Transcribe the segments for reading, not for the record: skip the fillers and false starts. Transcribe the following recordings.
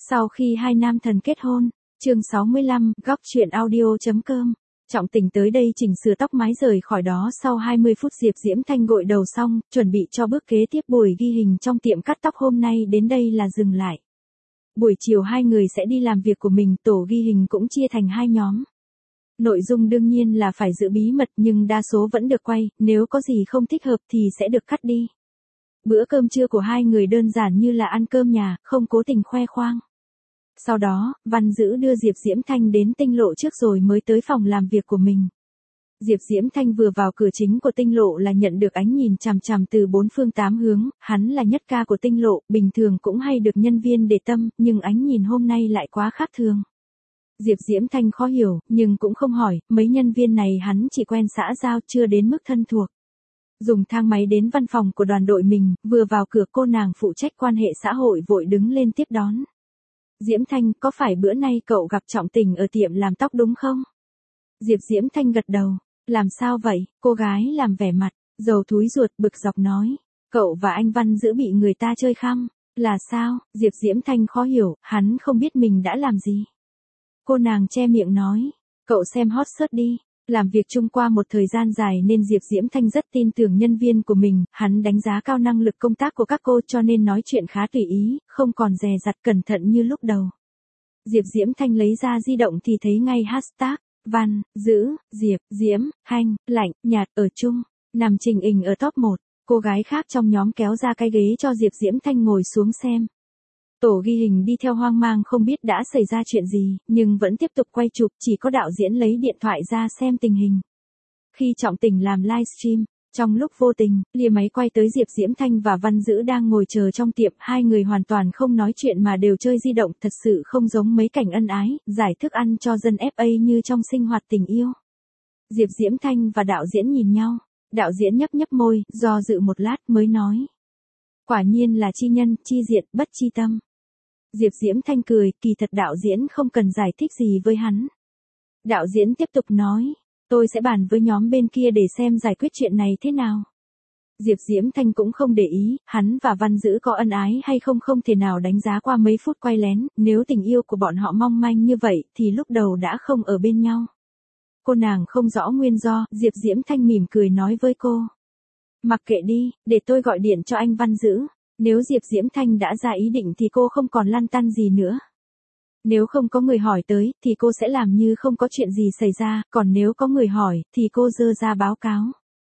Sau khi hai nam thần kết hôn, chương 65, góc chuyện audio.com. Trọng Tình tới đây chỉnh sửa tóc mái rời khỏi đó sau 20 phút Diệp Diễm Thanh gội đầu xong, chuẩn bị cho bước kế tiếp buổi ghi hình trong tiệm cắt tóc hôm nay đến đây là dừng lại. Buổi chiều hai người sẽ đi làm việc của mình, tổ ghi hình cũng chia thành hai nhóm. Nội dung đương nhiên là phải giữ bí mật nhưng đa số vẫn được quay, nếu có gì không thích hợp thì sẽ được cắt đi. Bữa cơm trưa của hai người đơn giản như là ăn cơm nhà, không cố tình khoe khoang. Sau đó, Văn Dữ đưa Diệp Diễm Thanh đến Tinh Lộ trước rồi mới tới phòng làm việc của mình. Diệp Diễm Thanh vừa vào cửa chính của Tinh Lộ là nhận được ánh nhìn chằm chằm từ bốn phương tám hướng, hắn là nhất ca của Tinh Lộ, bình thường cũng hay được nhân viên để tâm, nhưng ánh nhìn hôm nay lại quá khác thường. Diệp Diễm Thanh khó hiểu, nhưng cũng không hỏi, mấy nhân viên này hắn chỉ quen xã giao chưa đến mức thân thuộc. Dùng thang máy đến văn phòng của đoàn đội mình, vừa vào cửa cô nàng phụ trách quan hệ xã hội vội đứng lên tiếp đón. Diễm Thanh, có phải bữa nay cậu gặp Trọng Tình ở tiệm làm tóc đúng không? Diệp Diễm Thanh gật đầu. Làm sao vậy? Cô gái làm vẻ mặt, dầu thúi ruột bực dọc nói. Cậu và anh Văn Dữ bị người ta chơi khăm. Là sao? Diệp Diễm Thanh khó hiểu, hắn không biết mình đã làm gì. Cô nàng che miệng nói. Cậu xem hot search đi. Làm việc chung qua một thời gian dài nên Diệp Diễm Thanh rất tin tưởng nhân viên của mình, hắn đánh giá cao năng lực công tác của các cô cho nên nói chuyện khá tùy ý, không còn dè dặt cẩn thận như lúc đầu. Diệp Diễm Thanh lấy ra di động thì thấy ngay hashtag, Văn, Dữ, Diệp, Diễm, Thanh, Lạnh, Nhạt ở chung, nằm trình hình ở top 1, cô gái khác trong nhóm kéo ra cái ghế cho Diệp Diễm Thanh ngồi xuống xem. Tổ ghi hình đi theo hoang mang không biết đã xảy ra chuyện gì, nhưng vẫn tiếp tục quay chụp, chỉ có đạo diễn lấy điện thoại ra xem tình hình. Khi Trọng Tình làm livestream, trong lúc vô tình, lia máy quay tới Diệp Diễm Thanh và Văn Dữ đang ngồi chờ trong tiệm, hai người hoàn toàn không nói chuyện mà đều chơi di động, thật sự không giống mấy cảnh ân ái, giải thức ăn cho dân FA như trong sinh hoạt tình yêu. Diệp Diễm Thanh và đạo diễn nhìn nhau, đạo diễn nhấp nhấp môi, do dự một lát mới nói. Quả nhiên là chi nhân, chi diện, bất chi tâm. Diệp Diễm Thanh cười, kỳ thật đạo diễn không cần giải thích gì với hắn. Đạo diễn tiếp tục nói, tôi sẽ bàn với nhóm bên kia để xem giải quyết chuyện này thế nào. Diệp Diễm Thanh cũng không để ý, hắn và Văn Dữ có ân ái hay không không thể nào đánh giá qua mấy phút quay lén, nếu tình yêu của bọn họ mong manh như vậy thì lúc đầu đã không ở bên nhau. Cô nàng không rõ nguyên do, Diệp Diễm Thanh mỉm cười nói với cô. Mặc kệ đi, để tôi gọi điện cho anh Văn Dữ. Nếu Diệp Diễm Thanh đã ra ý định thì cô không còn lăn tăn gì nữa. Nếu không có người hỏi tới, thì cô sẽ làm như không có chuyện gì xảy ra, còn nếu có người hỏi, thì cô dơ ra báo cáo.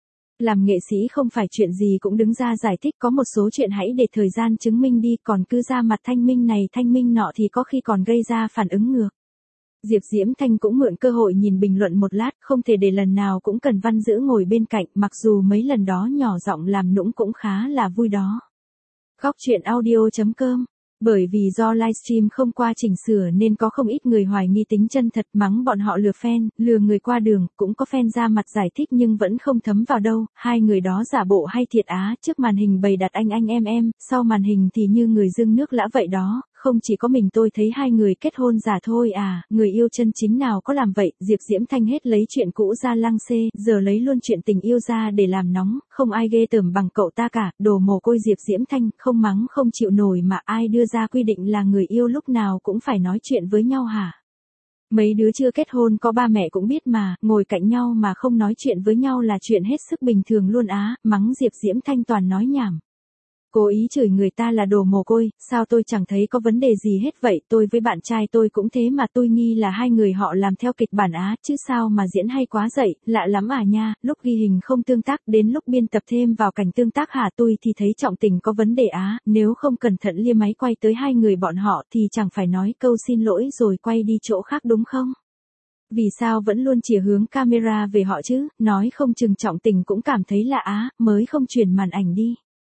Làm nghệ sĩ không phải chuyện gì cũng đứng ra giải thích, có một số chuyện hãy để thời gian chứng minh đi, còn cứ ra mặt thanh minh này thanh minh nọ thì có khi còn gây ra phản ứng ngược. Diệp Diễm Thanh cũng mượn cơ hội nhìn bình luận một lát, không thể để lần nào cũng cần Văn Dữ ngồi bên cạnh, mặc dù mấy lần đó nhỏ giọng làm nũng cũng khá là vui đó. Góc chuyện audio.com. Bởi vì do livestream không qua chỉnh sửa nên có không ít người hoài nghi tính chân thật, mắng bọn họ lừa fan, lừa người qua đường, cũng có fan ra mặt giải thích nhưng vẫn không thấm vào đâu, hai người đó giả bộ hay thiệt á, trước màn hình bày đặt anh em, sau màn hình thì như người dưng nước lã vậy đó, không chỉ có mình tôi thấy hai người kết hôn giả thôi à, người yêu chân chính nào có làm vậy, Diệp Diễm Thanh hết lấy chuyện cũ ra lăng xê, giờ lấy luôn chuyện tình yêu ra để làm nóng, không ai ghê tởm bằng cậu ta cả, đồ mồ côi Diệp Diễm Thanh, không mắng không chịu nổi mà ai đưa ra quy định là người yêu lúc nào cũng phải nói chuyện với nhau hả? Mấy đứa chưa kết hôn có ba mẹ cũng biết mà, ngồi cạnh nhau mà không nói chuyện với nhau là chuyện hết sức bình thường luôn á, mắng Diệp Diễm Thanh toàn nói nhảm. Cố ý chửi người ta là đồ mồ côi, sao tôi chẳng thấy có vấn đề gì hết vậy, tôi với bạn trai tôi cũng thế mà tôi nghi là hai người họ làm theo kịch bản á, chứ sao mà diễn hay quá dậy, lạ lắm à nha, lúc ghi hình không tương tác, đến lúc biên tập thêm vào cảnh tương tác hả, tôi thì thấy Trọng Tình có vấn đề á, nếu không cẩn thận lia máy quay tới hai người bọn họ thì chẳng phải nói câu xin lỗi rồi quay đi chỗ khác đúng không? Vì sao vẫn luôn chìa hướng camera về họ chứ, nói không chừng Trọng Tình cũng cảm thấy lạ á, mới không chuyển màn ảnh đi.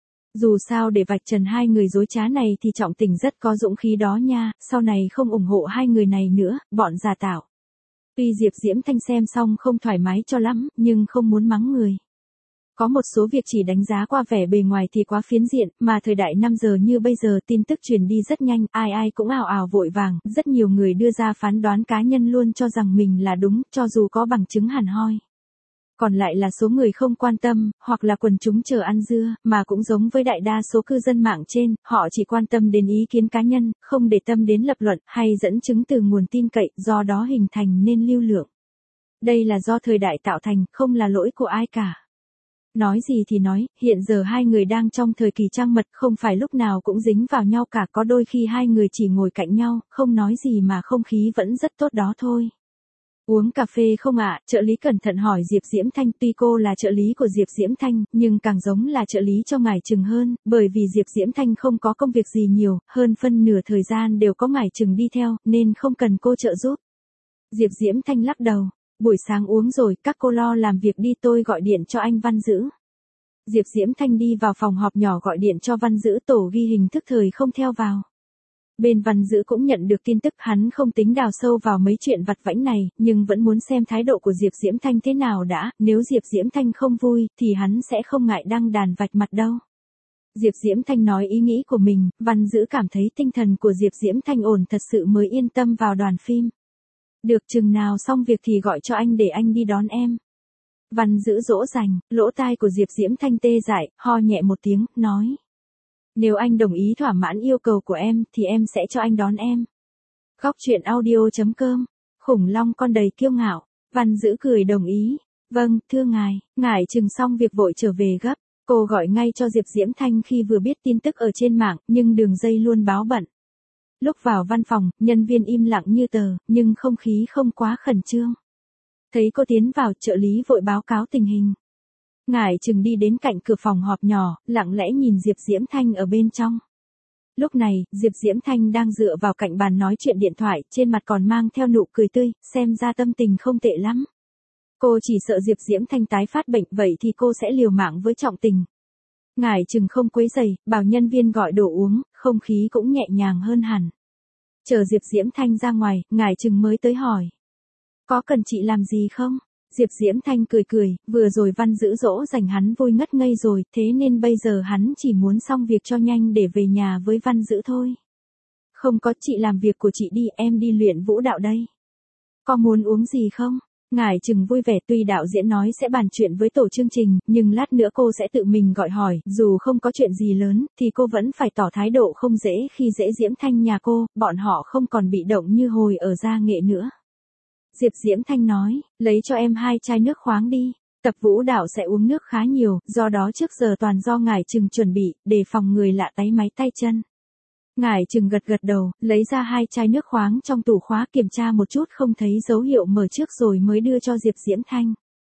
Dù sao để vạch trần hai người dối trá này thì Trọng Tình rất có dũng khí đó nha, sau này không ủng hộ hai người này nữa, bọn giả tạo. Tuy Diệp Diễm Thanh xem xong không thoải mái cho lắm, nhưng không muốn mắng người. Có một số việc chỉ đánh giá qua vẻ bề ngoài thì quá phiến diện, mà thời đại 5 giờ như bây giờ tin tức truyền đi rất nhanh, ai ai cũng ào ào vội vàng, rất nhiều người đưa ra phán đoán cá nhân luôn cho rằng mình là đúng, cho dù có bằng chứng hẳn hoi. Còn lại là số người không quan tâm, hoặc là quần chúng chờ ăn dưa, mà cũng giống với đại đa số cư dân mạng trên, họ chỉ quan tâm đến ý kiến cá nhân, không để tâm đến lập luận, hay dẫn chứng từ nguồn tin cậy, do đó hình thành nên lưu lượng. Đây là do thời đại tạo thành, không là lỗi của ai cả. Nói gì thì nói, hiện giờ hai người đang trong thời kỳ trăng mật, không phải lúc nào cũng dính vào nhau cả, có đôi khi hai người chỉ ngồi cạnh nhau, không nói gì mà không khí vẫn rất tốt đó thôi. Uống cà phê không ạ? Trợ lý cẩn thận hỏi Diệp Diễm Thanh. Tuy cô là trợ lý của Diệp Diễm Thanh, nhưng càng giống là trợ lý cho Ngải Trừng hơn, bởi vì Diệp Diễm Thanh không có công việc gì nhiều, hơn phân nửa thời gian đều có Ngải Trừng đi theo, nên không cần cô trợ giúp. Diệp Diễm Thanh lắc đầu. Buổi sáng uống rồi, các cô lo làm việc đi, tôi gọi điện cho anh Văn Dữ. Diệp Diễm Thanh đi vào phòng họp nhỏ gọi điện cho Văn Dữ, tổ ghi hình thức thời không theo vào. Bên Văn Dữ cũng nhận được tin tức, hắn không tính đào sâu vào mấy chuyện vặt vãnh này, nhưng vẫn muốn xem thái độ của Diệp Diễm Thanh thế nào đã, nếu Diệp Diễm Thanh không vui, thì hắn sẽ không ngại đăng đàn vạch mặt đâu. Diệp Diễm Thanh nói ý nghĩ của mình, Văn Dữ cảm thấy tinh thần của Diệp Diễm Thanh ổn thật sự mới yên tâm vào đoàn phim. Được, chừng nào xong việc thì gọi cho anh để anh đi đón em. Văn Dữ dỗ dành, lỗ tai của Diệp Diễm Thanh tê dại, ho nhẹ một tiếng, nói. Nếu anh đồng ý thỏa mãn yêu cầu của em, thì em sẽ cho anh đón em. Góc truyện audio.com, khủng long con đầy kiêu ngạo. Văn Dữ cười đồng ý. Vâng, thưa ngài. Ngải Trừng xong việc vội trở về gấp. Cô gọi ngay cho Diệp Diễm Thanh khi vừa biết tin tức ở trên mạng, nhưng đường dây luôn báo bận. Lúc vào văn phòng, nhân viên im lặng như tờ, nhưng không khí không quá khẩn trương. Thấy cô tiến vào, trợ lý vội báo cáo tình hình. Ngải Trừng đi đến cạnh cửa phòng họp nhỏ, lặng lẽ nhìn Diệp Diễm Thanh ở bên trong. Lúc này, Diệp Diễm Thanh đang dựa vào cạnh bàn nói chuyện điện thoại, trên mặt còn mang theo nụ cười tươi, xem ra tâm tình không tệ lắm. Cô chỉ sợ Diệp Diễm Thanh tái phát bệnh, vậy thì cô sẽ liều mạng với trọng tình. Ngải Trừng không quấy rầy, bảo nhân viên gọi đồ uống, không khí cũng nhẹ nhàng hơn hẳn. Chờ Diệp Diễm Thanh ra ngoài, Ngải Trừng mới tới hỏi. Có cần chị làm gì không? Diệp Diễm Thanh cười cười, vừa rồi Văn Dữ dỗ dành hắn vui ngất ngây rồi, thế nên bây giờ hắn chỉ muốn xong việc cho nhanh để về nhà với Văn Dữ thôi. Không có, chị làm việc của chị đi, em đi luyện vũ đạo đây. Có muốn uống gì không? Ngải Trừng vui vẻ, tuy đạo diễn nói sẽ bàn chuyện với tổ chương trình, nhưng lát nữa cô sẽ tự mình gọi hỏi, dù không có chuyện gì lớn, thì cô vẫn phải tỏ thái độ không dễ khi dễ Diễm Thanh nhà cô, bọn họ không còn bị động như hồi ở gia nghệ nữa. Diệp Diễm Thanh nói, lấy cho em 2 chai nước khoáng đi, tập vũ đạo sẽ uống nước khá nhiều, do đó trước giờ toàn do Ngải Trừng chuẩn bị, để phòng người lạ táy máy tay chân. Ngải Trừng gật gật đầu, lấy ra 2 chai nước khoáng trong tủ khóa, kiểm tra một chút không thấy dấu hiệu mở trước rồi mới đưa cho Diệp Diễm Thanh.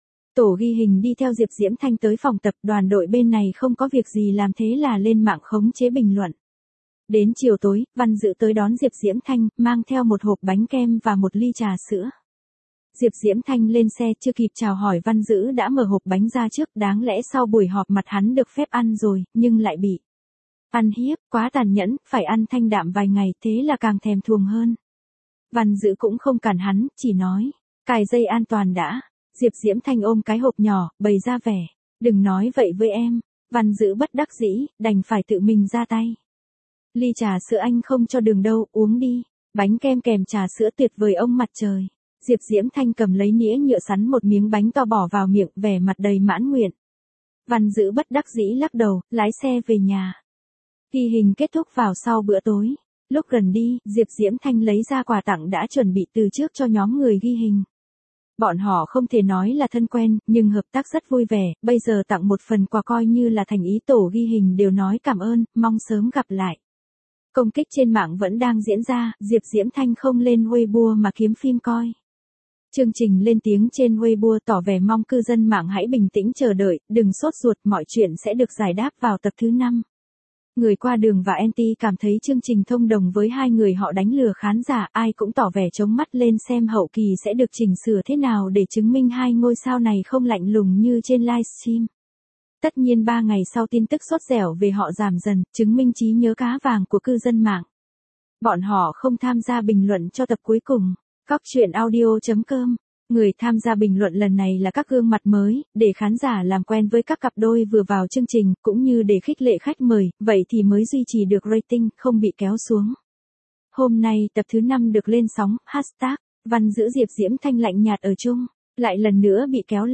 Tổ ghi hình đi theo Diệp Diễm Thanh tới phòng tập, đoàn đội bên này không có việc gì làm thế là lên mạng khống chế bình luận. Đến chiều tối, Văn Dữ tới đón Diệp Diễm Thanh, mang theo một hộp bánh kem và một ly trà sữa. Diệp Diễm Thanh lên xe, chưa kịp chào hỏi Văn Dữ đã mở hộp bánh ra trước, đáng lẽ sau buổi họp mặt hắn được phép ăn rồi, nhưng lại bị ăn hiếp, quá tàn nhẫn, phải ăn thanh đạm vài ngày, thế là càng thèm thuồng hơn. Văn Dữ cũng không cản hắn, chỉ nói, cài dây an toàn đã. Diệp Diễm Thanh ôm cái hộp nhỏ, bày ra vẻ, đừng nói vậy với em. Văn Dữ bất đắc dĩ, đành phải tự mình ra tay. Ly trà sữa anh không cho đường đâu, uống đi. Bánh kem kèm trà sữa tuyệt vời ông mặt trời. Diệp Diễm Thanh cầm lấy nĩa nhựa sắn một miếng bánh to bỏ vào miệng, vẻ mặt đầy mãn nguyện. Văn Dữ bất đắc dĩ lắc đầu, lái xe về nhà. Ghi hình kết thúc vào sau bữa tối. Lúc gần đi, Diệp Diễm Thanh lấy ra quà tặng đã chuẩn bị từ trước cho nhóm người ghi hình. Bọn họ không thể nói là thân quen, nhưng hợp tác rất vui vẻ, bây giờ tặng một phần quà coi như là thành ý, tổ ghi hình đều nói cảm ơn, mong sớm gặp lại. Công kích trên mạng vẫn đang diễn ra, Diệp Diễm Thanh không lên Weibo mà kiếm phim coi. Chương trình lên tiếng trên Weibo tỏ vẻ mong cư dân mạng hãy bình tĩnh chờ đợi, đừng sốt ruột, mọi chuyện sẽ được giải đáp vào tập thứ 5. Người qua đường và NT cảm thấy chương trình thông đồng với hai người họ đánh lừa khán giả, ai cũng tỏ vẻ trống mắt lên xem hậu kỳ sẽ được chỉnh sửa thế nào để chứng minh hai ngôi sao này không lạnh lùng như trên livestream. Tất nhiên 3 ngày sau tin tức sốt dẻo về họ giảm dần, chứng minh trí nhớ cá vàng của cư dân mạng. Bọn họ không tham gia bình luận cho tập cuối cùng. Góc truyện audio.com. Người tham gia bình luận lần này là các gương mặt mới, để khán giả làm quen với các cặp đôi vừa vào chương trình, cũng như để khích lệ khách mời, vậy thì mới duy trì được rating, không bị kéo xuống. Hôm nay tập thứ 5 được lên sóng, hashtag, Văn Dữ Diệp Diễm Thanh lạnh nhạt ở chung, lại lần nữa bị kéo lên.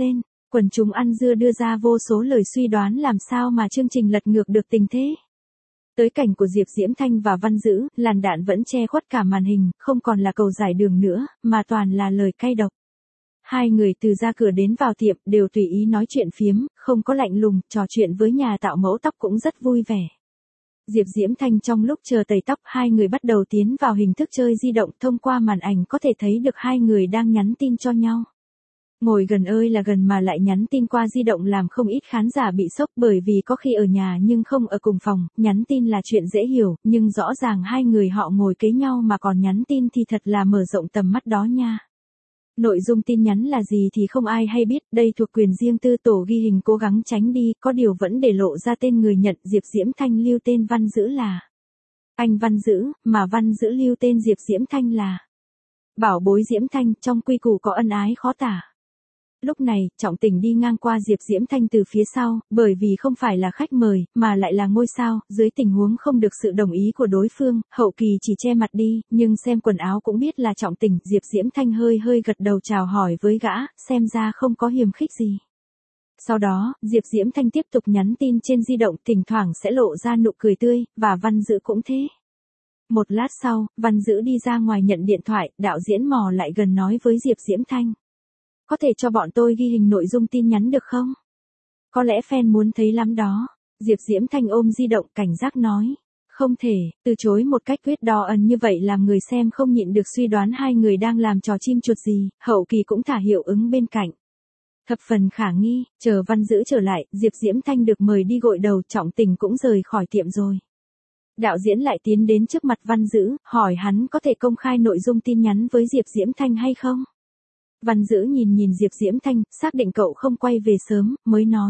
Quần chúng ăn dưa đưa ra vô số lời suy đoán làm sao mà chương trình lật ngược được tình thế. Tới cảnh của Diệp Diễm Thanh và Văn Dữ, làn đạn vẫn che khuất cả màn hình, không còn là cầu giải đường nữa, mà toàn là lời cay độc. Hai người từ ra cửa đến vào tiệm đều tùy ý nói chuyện phiếm, không có lạnh lùng, trò chuyện với nhà tạo mẫu tóc cũng rất vui vẻ. Diệp Diễm Thanh trong lúc chờ tẩy tóc, hai người bắt đầu tiến vào hình thức chơi di động, thông qua màn ảnh có thể thấy được hai người đang nhắn tin cho nhau. Ngồi gần ơi là gần mà lại nhắn tin qua di động làm không ít khán giả bị sốc, bởi vì có khi ở nhà nhưng không ở cùng phòng, nhắn tin là chuyện dễ hiểu, nhưng rõ ràng hai người họ ngồi kế nhau mà còn nhắn tin thì thật là mở rộng tầm mắt đó nha. Nội dung tin nhắn là gì thì không ai hay biết, đây thuộc quyền riêng tư, tổ ghi hình cố gắng tránh đi, có điều vẫn để lộ ra tên người nhận. Diệp Diễm Thanh lưu tên Văn Dữ là anh Văn Dữ, mà Văn Dữ lưu tên Diệp Diễm Thanh là bảo bối Diễm Thanh, trong quy củ có ân ái khó tả. Lúc này, Trọng Tình đi ngang qua Diệp Diễm Thanh từ phía sau, bởi vì không phải là khách mời, mà lại là ngôi sao, dưới tình huống không được sự đồng ý của đối phương, hậu kỳ chỉ che mặt đi, nhưng xem quần áo cũng biết là Trọng Tình. Diệp Diễm Thanh hơi gật đầu chào hỏi với gã, xem ra không có hiềm khích gì. Sau đó, Diệp Diễm Thanh tiếp tục nhắn tin trên di động, thỉnh thoảng sẽ lộ ra nụ cười tươi, và Văn Dữ cũng thế. Một lát sau, Văn Dữ đi ra ngoài nhận điện thoại, đạo diễn mò lại gần nói với Diệp Diễm Thanh. Có thể cho bọn tôi ghi hình nội dung tin nhắn được không? Có lẽ fan muốn thấy lắm đó. Diệp Diễm Thanh ôm di động cảnh giác nói. Không thể, từ chối một cách quyết đoán như vậy làm người xem không nhịn được suy đoán hai người đang làm trò chim chuột gì, hậu kỳ cũng thả hiệu ứng bên cạnh. Thập phần khả nghi, chờ Văn Dữ trở lại, Diệp Diễm Thanh được mời đi gội đầu, Trọng Tình cũng rời khỏi tiệm rồi. Đạo diễn lại tiến đến trước mặt Văn Dữ, hỏi hắn có thể công khai nội dung tin nhắn với Diệp Diễm Thanh hay không? Văn Dữ nhìn Diệp Diễm Thanh, xác định cậu không quay về sớm, mới nói.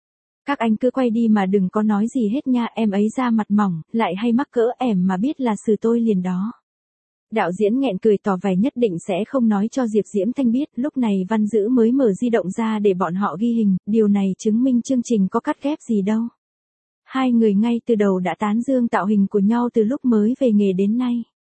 Các anh cứ quay đi mà đừng có nói gì hết nha, em ấy da mặt mỏng, lại hay mắc cỡ, em mà biết là xử tôi liền đó. Đạo diễn nghẹn cười tỏ vẻ nhất định sẽ không nói cho Diệp Diễm Thanh biết, lúc này Văn Dữ mới mở di động ra để bọn họ ghi hình, điều này chứng minh chương trình có cắt ghép gì đâu. Hai người ngay từ đầu đã tán dương tạo hình của nhau từ lúc mới về nghề đến nay.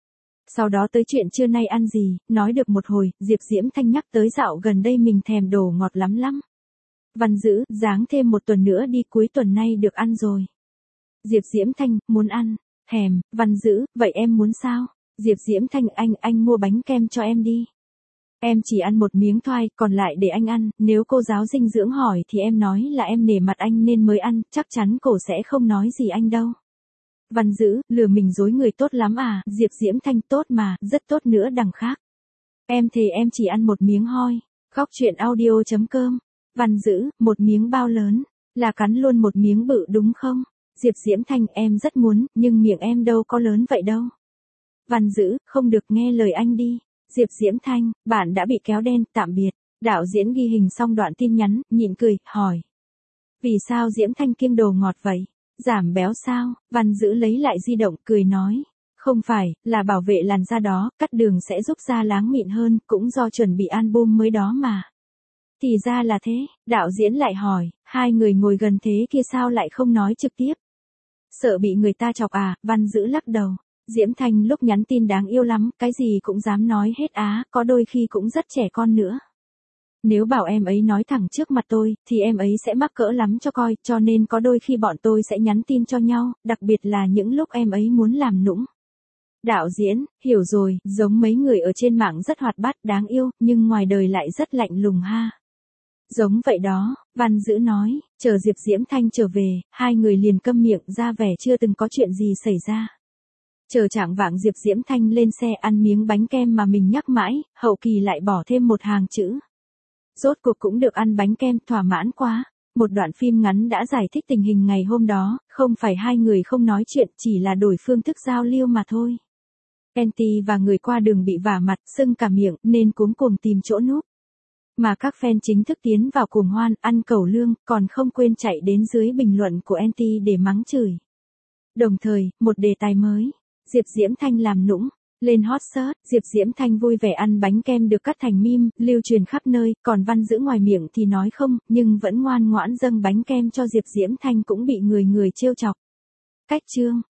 Sau đó tới chuyện trưa nay ăn gì, nói được một hồi, Diệp Diễm Thanh nhắc tới dạo gần đây mình thèm đồ ngọt lắm. Văn Dữ, giáng thêm một tuần nữa đi, cuối tuần nay được ăn rồi. Diệp Diễm Thanh, muốn ăn, thèm. Văn Dữ, vậy em muốn sao? Diệp Diễm Thanh, anh mua bánh kem cho em đi. Em chỉ ăn một miếng thôi, còn lại để anh ăn, nếu cô giáo dinh dưỡng hỏi thì em nói là em nể mặt anh nên mới ăn, chắc chắn cổ sẽ không nói gì anh đâu. Văn Dữ, lừa mình dối người tốt lắm à? Diệp Diễm Thanh, tốt mà, rất tốt nữa đằng khác. Em thề em chỉ ăn một miếng hoi. Góc truyện audio.com. Văn Dữ, một miếng bao lớn, là cắn luôn một miếng bự đúng không? Diệp Diễm Thanh, em rất muốn, nhưng miệng em đâu có lớn vậy đâu. Văn Dữ, không được, nghe lời anh đi. Diệp Diễm Thanh, bạn đã bị kéo đen, tạm biệt. Đạo diễn ghi hình xong đoạn tin nhắn, nhịn cười, hỏi. Vì sao Diễm Thanh kiêng đồ ngọt vậy? Giảm béo sao? Văn Dữ lấy lại di động, cười nói. Không phải, là bảo vệ làn da đó, cắt đường sẽ giúp da láng mịn hơn, cũng do chuẩn bị album mới đó mà. Thì ra là thế, đạo diễn lại hỏi, hai người ngồi gần thế kia sao lại không nói trực tiếp? Sợ bị người ta chọc à? Văn Dữ lắc đầu. Diễm Thanh lúc nhắn tin đáng yêu lắm, cái gì cũng dám nói hết á, có đôi khi cũng rất trẻ con nữa. Nếu bảo em ấy nói thẳng trước mặt tôi, thì em ấy sẽ mắc cỡ lắm cho coi, cho nên có đôi khi bọn tôi sẽ nhắn tin cho nhau, đặc biệt là những lúc em ấy muốn làm nũng. Đạo diễn, hiểu rồi, giống mấy người ở trên mạng rất hoạt bát, đáng yêu, nhưng ngoài đời lại rất lạnh lùng ha. Giống vậy đó, Văn Dữ nói, chờ Diệp Diễm Thanh trở về, hai người liền câm miệng ra vẻ chưa từng có chuyện gì xảy ra. Chờ chạng vạng Diệp Diễm Thanh lên xe ăn miếng bánh kem mà mình nhắc mãi, hậu kỳ lại bỏ thêm một hàng chữ. Rốt cuộc cũng được ăn bánh kem, thỏa mãn quá. Một đoạn phim ngắn đã giải thích tình hình ngày hôm đó, không phải hai người không nói chuyện, chỉ là đổi phương thức giao lưu mà thôi. Anti và người qua đường bị vả mặt, sưng cả miệng, nên cuống cuồng tìm chỗ núp. Mà các fan chính thức tiến vào cuồng hoan, ăn cẩu lương, còn không quên chạy đến dưới bình luận của Anti để mắng chửi. Đồng thời, một đề tài mới. Diệp Diễm Thanh làm nũng, lên hot search, Diệp Diễm Thanh vui vẻ ăn bánh kem được cắt thành meme, lưu truyền khắp nơi, còn Văn Dữ ngoài miệng thì nói không, nhưng vẫn ngoan ngoãn dâng bánh kem cho Diệp Diễm Thanh cũng bị người trêu chọc. Cách chương